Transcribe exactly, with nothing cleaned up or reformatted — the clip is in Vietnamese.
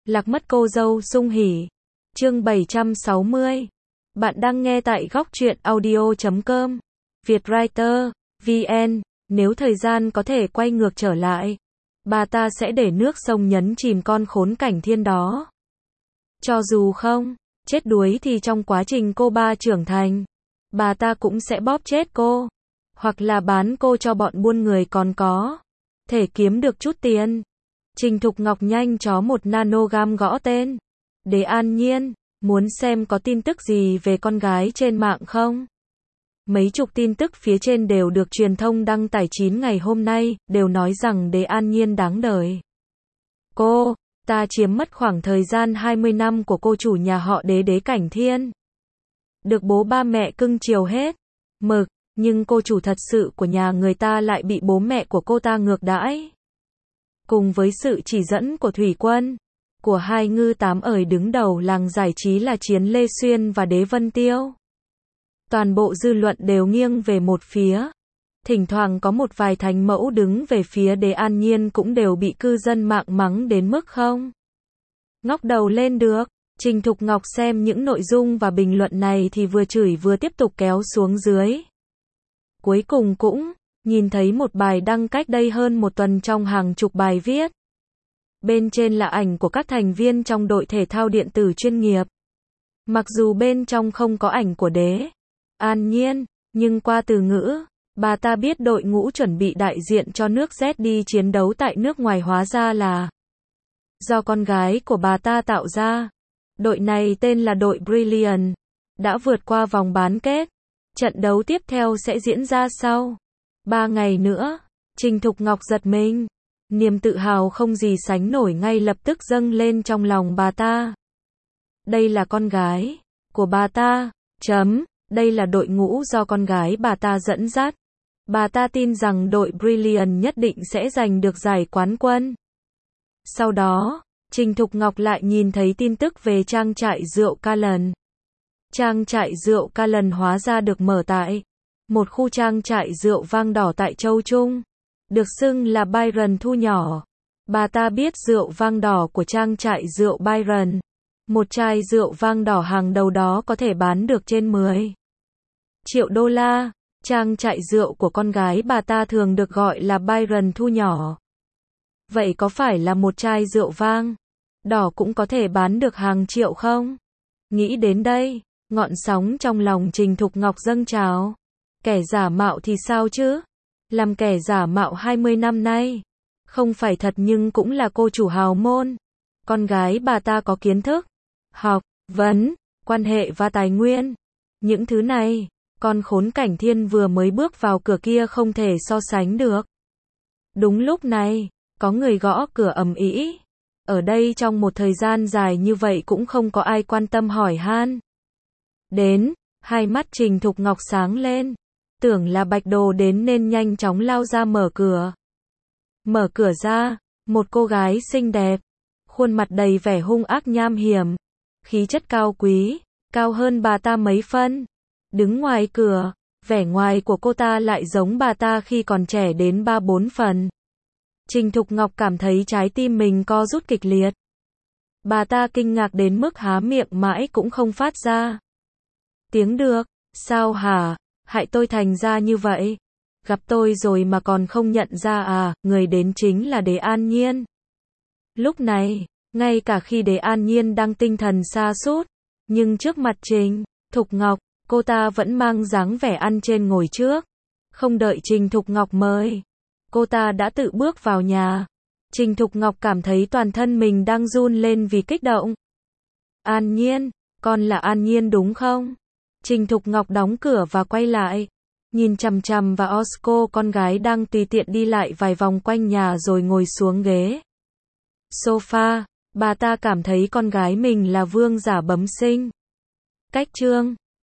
Lạc mất cô dâu sung hỉ. Chương bảy trăm sáu mươi. Bạn đang nghe tại góc truyện audio chấm com. Vietwriter, vê en. Nếu thời gian có thể quay ngược trở lại, bà ta sẽ để nước sông nhấn chìm con khốn cảnh thiên đó. Cho dù không chết đuối thì trong quá trình cô ba trưởng thành, bà ta cũng sẽ bóp chết cô, hoặc là bán cô cho bọn buôn người còn có thể kiếm được chút tiền. Trình Thục Ngọc nhanh chó một nanogram gõ tên Đế An Nhiên, muốn xem có tin tức gì về con gái trên mạng không. Mấy chục tin tức phía trên đều được truyền thông đăng tải chín ngày hôm nay, đều nói rằng Đế An Nhiên đáng đời. Cô ta chiếm mất khoảng thời gian hai mươi năm của cô chủ nhà họ Đế Đế Cảnh Thiên. Được bố ba mẹ cưng chiều hết mực, nhưng cô chủ thật sự của nhà người ta lại bị bố mẹ của cô ta ngược đãi. Cùng với sự chỉ dẫn của Thủy Quân, của hai ngư tám ởi đứng đầu làng giải trí là Chiến Lê Xuyên và Đế Vân Tiêu, toàn bộ dư luận đều nghiêng về một phía. Thỉnh thoảng có một vài thánh mẫu đứng về phía Đế An Nhiên cũng đều bị cư dân mạng mắng đến mức không ngóc đầu lên được. Trình Thục Ngọc xem những nội dung và bình luận này thì vừa chửi vừa tiếp tục kéo xuống dưới. Cuối cùng cũng nhìn thấy một bài đăng cách đây hơn một tuần trong hàng chục bài viết. Bên trên là ảnh của các thành viên trong đội thể thao điện tử chuyên nghiệp. Mặc dù bên trong không có ảnh của Đế An Nhiên, nhưng qua từ ngữ, bà ta biết đội ngũ chuẩn bị đại diện cho nước Z đi chiến đấu tại nước ngoài hóa ra là do con gái của bà ta tạo ra. Đội này tên là đội Brilliant, đã vượt qua vòng bán kết. Trận đấu tiếp theo sẽ diễn ra sau ba ngày nữa. Trình Thục Ngọc giật mình. Niềm tự hào không gì sánh nổi ngay lập tức dâng lên trong lòng bà ta. Đây là con gái của bà ta. Chấm. Đây là đội ngũ do con gái bà ta dẫn dắt. Bà ta tin rằng đội Brilliant nhất định sẽ giành được giải quán quân. Sau đó, Trình Thục Ngọc lại nhìn thấy tin tức về trang trại rượu Callen. Trang trại rượu Callen hóa ra được mở tại một khu trang trại rượu vang đỏ tại Châu Trung, được xưng là Byron thu nhỏ. Bà ta biết rượu vang đỏ của trang trại rượu Byron. Một chai rượu vang đỏ hàng đầu đó có thể bán được trên mười triệu đô la. Trang trại rượu của con gái bà ta thường được gọi là Byron thu nhỏ. Vậy có phải là một chai rượu vang đỏ cũng có thể bán được hàng triệu không? Nghĩ đến đây, ngọn sóng trong lòng Trình Thục Ngọc dâng trào. Kẻ giả mạo thì sao chứ? Làm kẻ giả mạo hai mươi năm nay, không phải thật nhưng cũng là cô chủ hào môn. Con gái bà ta có kiến thức, học, vấn, quan hệ và tài nguyên. Những thứ này, con khốn cảnh Thiên vừa mới bước vào cửa kia không thể so sánh được. Đúng lúc này, có người gõ cửa ầm ĩ. Ở đây trong một thời gian dài như vậy cũng không có ai quan tâm hỏi han đến. Hai mắt Trình Thục Ngọc sáng lên, tưởng là Bạch Đồ đến nên nhanh chóng lao ra mở cửa. Mở cửa ra, một cô gái xinh đẹp, khuôn mặt đầy vẻ hung ác nham hiểm, khí chất cao quý, cao hơn bà ta mấy phân. Đứng ngoài cửa, vẻ ngoài của cô ta lại giống bà ta khi còn trẻ đến ba bốn phần. Trình Thục Ngọc cảm thấy trái tim mình co rút kịch liệt. Bà ta kinh ngạc đến mức há miệng mãi cũng không phát ra tiếng được. Sao hả? Hại tôi thành ra như vậy. Gặp tôi rồi mà còn không nhận ra à? Người đến chính là Đế An Nhiên. Lúc này, ngay cả khi Đế An Nhiên đang tinh thần sa sút, nhưng trước mặt Trình Thục Ngọc, cô ta vẫn mang dáng vẻ ăn trên ngồi trước. Không đợi Trình Thục Ngọc mời, cô ta đã tự bước vào nhà. Trình Thục Ngọc cảm thấy toàn thân mình đang run lên vì kích động. An Nhiên, con là An Nhiên đúng không? Trình Thục Ngọc đóng cửa và quay lại, nhìn chằm chằm vào Osco, con gái đang tùy tiện đi lại vài vòng quanh nhà rồi ngồi xuống ghế sofa. Bà ta cảm thấy con gái mình là vương giả bẩm sinh. Cách chương